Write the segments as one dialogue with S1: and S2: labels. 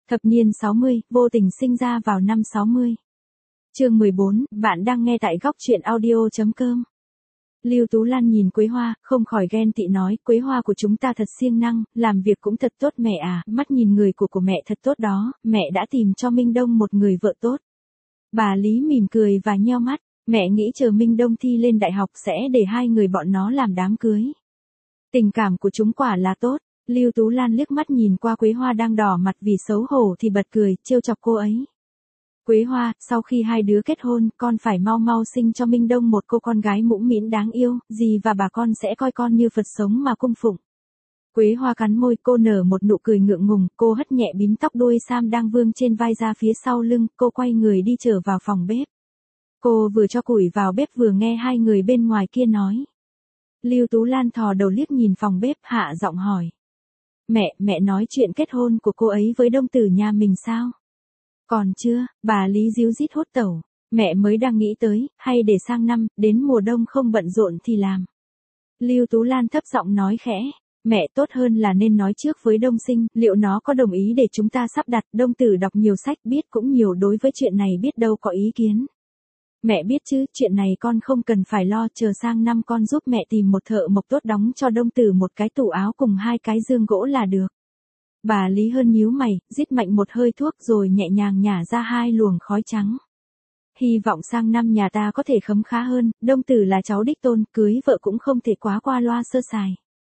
S1: Thập niên 60, vô tình sinh ra vào năm 60. Chương 14, bạn đang nghe tại góc truyện audio.com. Lưu Tú Lan nhìn Quế Hoa, không khỏi ghen tị nói, Quế Hoa của chúng ta thật siêng năng, làm việc cũng thật tốt mẹ à, mắt nhìn người của mẹ thật tốt đó, mẹ đã tìm cho Minh Đông một người vợ tốt. Bà Lý mỉm cười và nheo mắt, mẹ nghĩ chờ Minh Đông thi lên đại học sẽ để hai người bọn nó làm đám cưới. Tình cảm của chúng quả là tốt. Lưu Tú Lan liếc mắt nhìn qua Quế Hoa đang đỏ mặt vì xấu hổ thì bật cười, trêu chọc cô ấy. Quế Hoa, sau khi hai đứa kết hôn, con phải mau mau sinh cho Minh Đông một cô con gái mũm mĩm đáng yêu, dì và bà con sẽ coi con như Phật sống mà cung phụng. Quế Hoa cắn môi, cô nở một nụ cười ngượng ngùng, cô hất nhẹ bím tóc đuôi sam đang vương trên vai ra phía sau lưng, cô quay người đi trở vào phòng bếp. Cô vừa cho củi vào bếp vừa nghe hai người bên ngoài kia nói. Lưu Tú Lan thò đầu liếc nhìn phòng bếp, hạ giọng hỏi. Mẹ nói chuyện kết hôn của cô ấy với Đông Tử nhà mình sao? Còn chưa, bà Lý díu dít hốt tẩu. Mẹ mới đang nghĩ tới, hay để sang năm, đến mùa đông không bận rộn thì làm. Lưu Tú Lan thấp giọng nói khẽ. Mẹ tốt hơn là nên nói trước với Đông Sinh, liệu nó có đồng ý để chúng ta sắp đặt. Đông Tử đọc nhiều sách biết cũng nhiều, đối với chuyện này biết đâu có ý kiến. Mẹ biết chứ, chuyện này con không cần phải lo, chờ sang năm con giúp mẹ tìm một thợ mộc tốt đóng cho Đông Tử một cái tủ áo cùng hai cái giường gỗ là được. Bà Lý hơn nhíu mày, rít mạnh một hơi thuốc rồi nhẹ nhàng nhả ra hai luồng khói trắng. Hy vọng sang năm nhà ta có thể khấm khá hơn, Đông Tử là cháu đích tôn, cưới vợ cũng không thể quá qua loa sơ sài.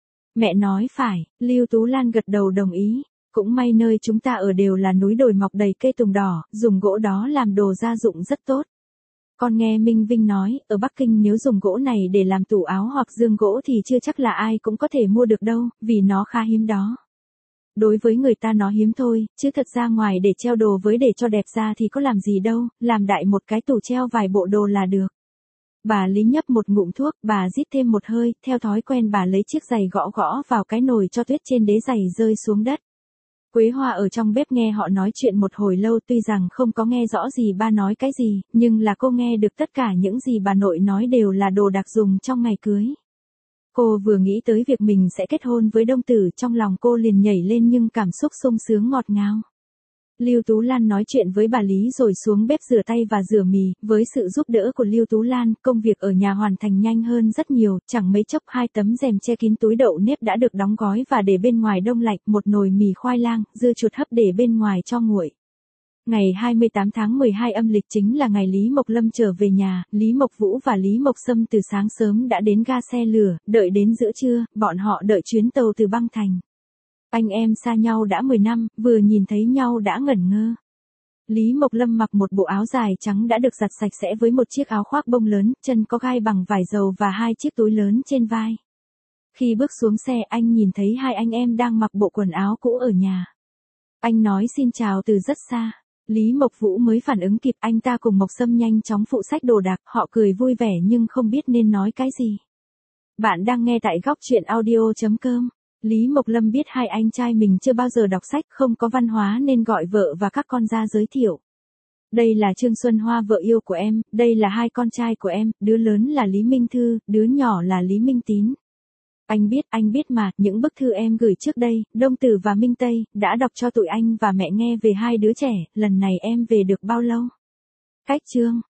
S1: Mẹ nói phải, Lưu Tú Lan gật đầu đồng ý. Cũng may nơi chúng ta ở đều là núi đồi mọc đầy cây tùng đỏ, dùng gỗ đó làm đồ gia dụng rất tốt. Con nghe Minh Vinh nói, ở Bắc Kinh nếu dùng gỗ này để làm tủ áo hoặc giường gỗ thì chưa chắc là ai cũng có thể mua được đâu, vì nó khá hiếm đó. Đối với người ta nó hiếm thôi, chứ thật ra ngoài để treo đồ với để cho đẹp ra thì có làm gì đâu, làm đại một cái tủ treo vài bộ đồ là được. Bà Lý nhấp một ngụm thuốc, bà rít thêm một hơi, theo thói quen bà lấy chiếc giày gõ gõ vào cái nồi cho tuyết trên đế giày rơi xuống đất. Quế Hoa ở trong bếp nghe họ nói chuyện một hồi lâu, tuy rằng không có nghe rõ gì ba nói cái gì, nhưng là cô nghe được tất cả những gì bà nội nói đều là đồ đặc dùng trong ngày cưới. Cô vừa nghĩ tới việc mình sẽ kết hôn với Đông Tử, trong lòng cô liền nhảy lên nhưng cảm xúc sung sướng ngọt ngào. Lưu Tú Lan nói chuyện với bà Lý rồi xuống bếp rửa tay và rửa mì, với sự giúp đỡ của Lưu Tú Lan, công việc ở nhà hoàn thành nhanh hơn rất nhiều, chẳng mấy chốc hai tấm rèm che kín túi đậu nếp đã được đóng gói và để bên ngoài đông lạnh, một nồi mì khoai lang, dưa chuột hấp để bên ngoài cho nguội. Ngày 28 tháng 12 âm lịch chính là ngày Lý Mộc Lâm trở về nhà, Lý Mộc Vũ và Lý Mộc Sâm từ sáng sớm đã đến ga xe lửa, đợi đến giữa trưa, bọn họ đợi chuyến tàu từ Băng Thành. Anh em xa nhau đã 10 năm, vừa nhìn thấy nhau đã ngẩn ngơ. Lý Mộc Lâm mặc một bộ áo dài trắng đã được giặt sạch sẽ với một chiếc áo khoác bông lớn, chân có gai bằng vải dầu và hai chiếc túi lớn trên vai. Khi bước xuống xe anh nhìn thấy hai anh em đang mặc bộ quần áo cũ ở nhà. Anh nói xin chào từ rất xa. Lý Mộc Vũ mới phản ứng kịp, anh ta cùng Mộc Sâm nhanh chóng phụ xách đồ đạc, họ cười vui vẻ nhưng không biết nên nói cái gì. Bạn đang nghe tại góc truyện audio.com. Lý Mộc Lâm biết hai anh trai mình chưa bao giờ đọc sách, không có văn hóa nên gọi vợ và các con ra giới thiệu. Đây là Trương Xuân Hoa vợ yêu của em, đây là hai con trai của em, đứa lớn là Lý Minh Thư, đứa nhỏ là Lý Minh Tín. Anh biết mà, những bức thư em gửi trước đây, Đông Tử và Minh Tây, đã đọc cho tụi anh và mẹ nghe về hai đứa trẻ, lần này em về được bao lâu? Cách chương.